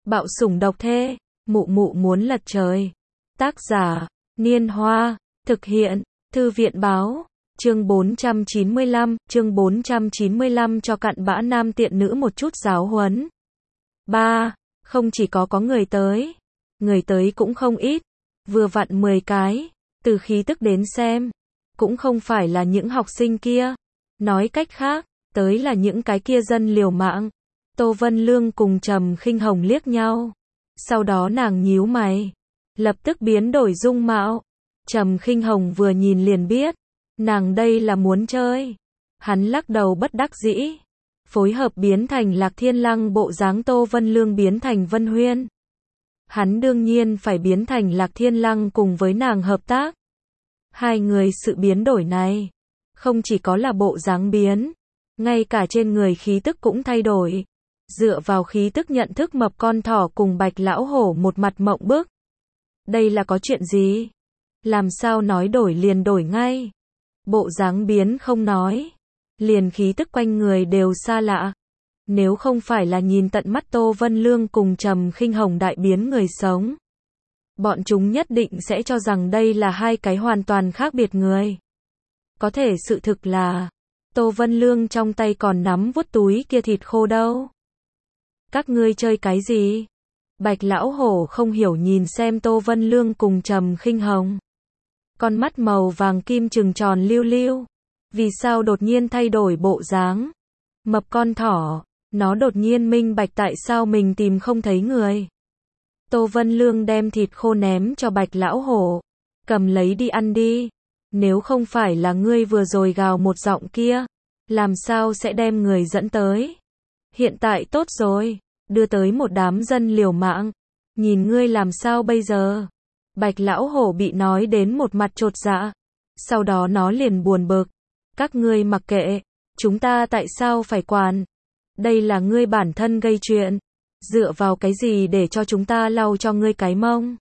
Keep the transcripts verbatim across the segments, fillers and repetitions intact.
Bạo sủng độc thê, mụ mụ muốn lật trời. Tác giả, Niên Hoa, thực hiện, Thư viện báo, chương bốn trăm chín mươi lăm, chương bốn trăm chín mươi lăm cho cặn bã nam tiện nữ một chút giáo huấn. ba. Không chỉ có có người tới, người tới cũng không ít, vừa vặn mười cái, từ khí tức đến xem, cũng không phải là những học sinh kia. Nói cách khác, tới là những cái kia dân liều mạng. Tô Vân Lương cùng Trầm Khinh Hồng liếc nhau. Sau đó nàng nhíu mày, lập tức biến đổi dung mạo. Trầm Khinh Hồng vừa nhìn liền biết, nàng đây là muốn chơi. Hắn lắc đầu bất đắc dĩ, phối hợp biến thành Lạc Thiên Lăng bộ dáng Tô Vân Lương biến thành Vân Huyên. Hắn đương nhiên phải biến thành Lạc Thiên Lăng cùng với nàng hợp tác. Hai người sự biến đổi này, không chỉ có là bộ dáng biến, ngay cả trên người khí tức cũng thay đổi. Dựa vào khí tức nhận thức mập con thỏ cùng Bạch lão hổ một mặt mộng bức. Đây là có chuyện gì? Làm sao nói đổi liền đổi ngay? Bộ dáng biến không nói, liền khí tức quanh người đều xa lạ. Nếu không phải là nhìn tận mắt Tô Vân Lương cùng Trầm Khinh Hồng đại biến người sống, bọn chúng nhất định sẽ cho rằng đây là hai cái hoàn toàn khác biệt người. Có thể sự thực là, Tô Vân Lương trong tay còn nắm vuốt túi kia thịt khô đâu. Các ngươi chơi cái gì? Bạch lão hổ không hiểu nhìn xem Tô Vân Lương cùng Trầm Khinh Hồng. Con mắt màu vàng kim trừng tròn liu liu. Vì sao đột nhiên thay đổi bộ dáng? Mập con thỏ, nó đột nhiên minh bạch tại sao mình tìm không thấy người. Tô Vân Lương đem thịt khô ném cho Bạch lão hổ. Cầm lấy đi ăn đi. Nếu không phải là ngươi vừa rồi gào một giọng kia, làm sao sẽ đem người dẫn tới? Hiện tại tốt rồi, đưa tới một đám dân liều mạng. Nhìn ngươi làm sao bây giờ? Bạch lão hổ bị nói đến một mặt chột dạ. Sau đó nó liền buồn bực. Các ngươi mặc kệ, chúng ta tại sao phải quản? Đây là ngươi bản thân gây chuyện. Dựa vào cái gì để cho chúng ta lau cho ngươi cái mông?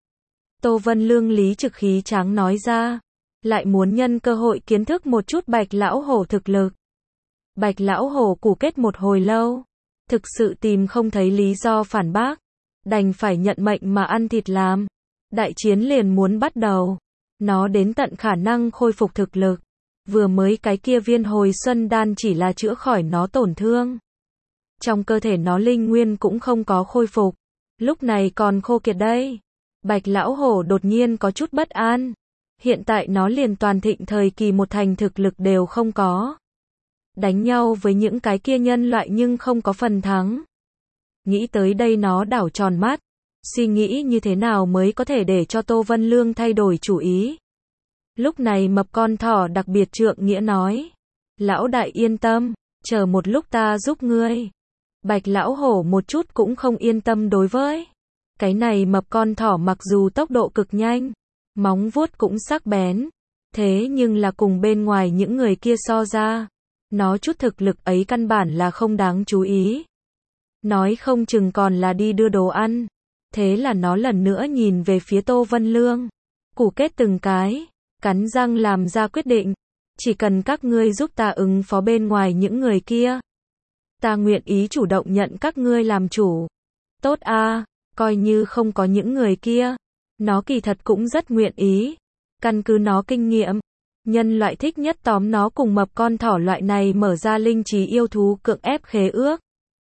Tô Vân Lương lý trực khí tráng nói ra. Lại muốn nhân cơ hội kiến thức một chút Bạch lão hổ thực lực. Bạch lão hổ củ kết một hồi lâu, thực sự tìm không thấy lý do phản bác, đành phải nhận mệnh mà ăn thịt làm. Đại chiến liền muốn bắt đầu, nó đến tận khả năng khôi phục thực lực. Vừa mới cái kia viên hồi xuân đan chỉ là chữa khỏi nó tổn thương. Trong cơ thể nó linh nguyên cũng không có khôi phục, lúc này còn khô kiệt đây. Bạch lão hổ đột nhiên có chút bất an. Hiện tại nó liền toàn thịnh thời kỳ một thành thực lực đều không có. Đánh nhau với những cái kia nhân loại nhưng không có phần thắng. Nghĩ tới đây nó đảo tròn mắt, suy nghĩ như thế nào mới có thể để cho Tô Vân Lương thay đổi chủ ý. Lúc này mập con thỏ đặc biệt trượng nghĩa nói. Lão đại yên tâm, chờ một lúc ta giúp ngươi. Bạch lão hổ một chút cũng không yên tâm đối với cái này mập con thỏ, mặc dù tốc độ cực nhanh, móng vuốt cũng sắc bén, thế nhưng là cùng bên ngoài những người kia so ra, nó chút thực lực ấy căn bản là không đáng chú ý. Nói không chừng còn là đi đưa đồ ăn. Thế là nó lần nữa nhìn về phía Tô Vân Lương, củ kết từng cái, cắn răng làm ra quyết định. Chỉ cần các ngươi giúp ta ứng phó bên ngoài những người kia, ta nguyện ý chủ động nhận các ngươi làm chủ. Tốt a, coi như không có những người kia, nó kỳ thật cũng rất nguyện ý. Căn cứ nó kinh nghiệm, nhân loại thích nhất tóm nó cùng mập con thỏ loại này mở ra linh trí yêu thú cưỡng ép khế ước.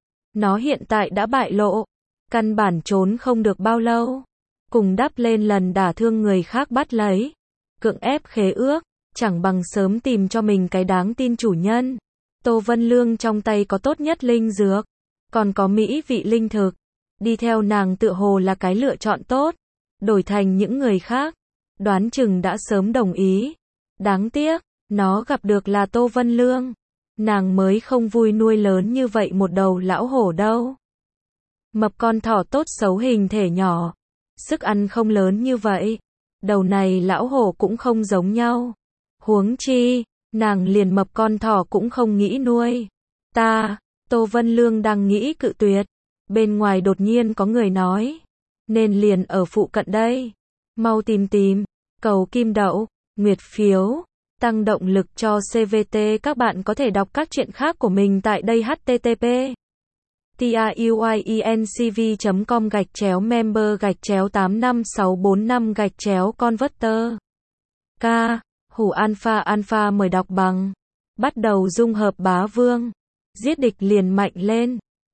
Nó hiện tại đã bại lộ, căn bản trốn không được bao lâu. Cùng đắp lên lần đả thương người khác bắt lấy, cưỡng ép khế ước, chẳng bằng sớm tìm cho mình cái đáng tin chủ nhân. Tô Vân Lương trong tay có tốt nhất linh dược, còn có mỹ vị linh thực. Đi theo nàng tựa hồ là cái lựa chọn tốt. Đổi thành những người khác, đoán chừng đã sớm đồng ý. Đáng tiếc, nó gặp được là Tô Vân Lương. Nàng mới không vui nuôi lớn như vậy một đầu lão hổ đâu. Mập con thỏ tốt xấu hình thể nhỏ, sức ăn không lớn như vậy. Đầu này lão hổ cũng không giống nhau. Huống chi, nàng liền mập con thỏ cũng không nghĩ nuôi. Ta, Tô Vân Lương đang nghĩ cự tuyệt. Bên ngoài đột nhiên có người nói. Nên liền ở phụ cận đây. Mau tìm tìm, cầu kim đậu, nguyệt phiếu, tăng động lực cho xê vê tê. Các bạn có thể đọc các truyện khác của mình tại đây. H T T P truyencv chấm com gạch chéo member gạch chéo tám năm sáu bốn năm gạch chéo converter. K. Hủ alpha alpha mời đọc bằng. Bắt đầu dung hợp bá vương. Giết địch liền mạnh lên.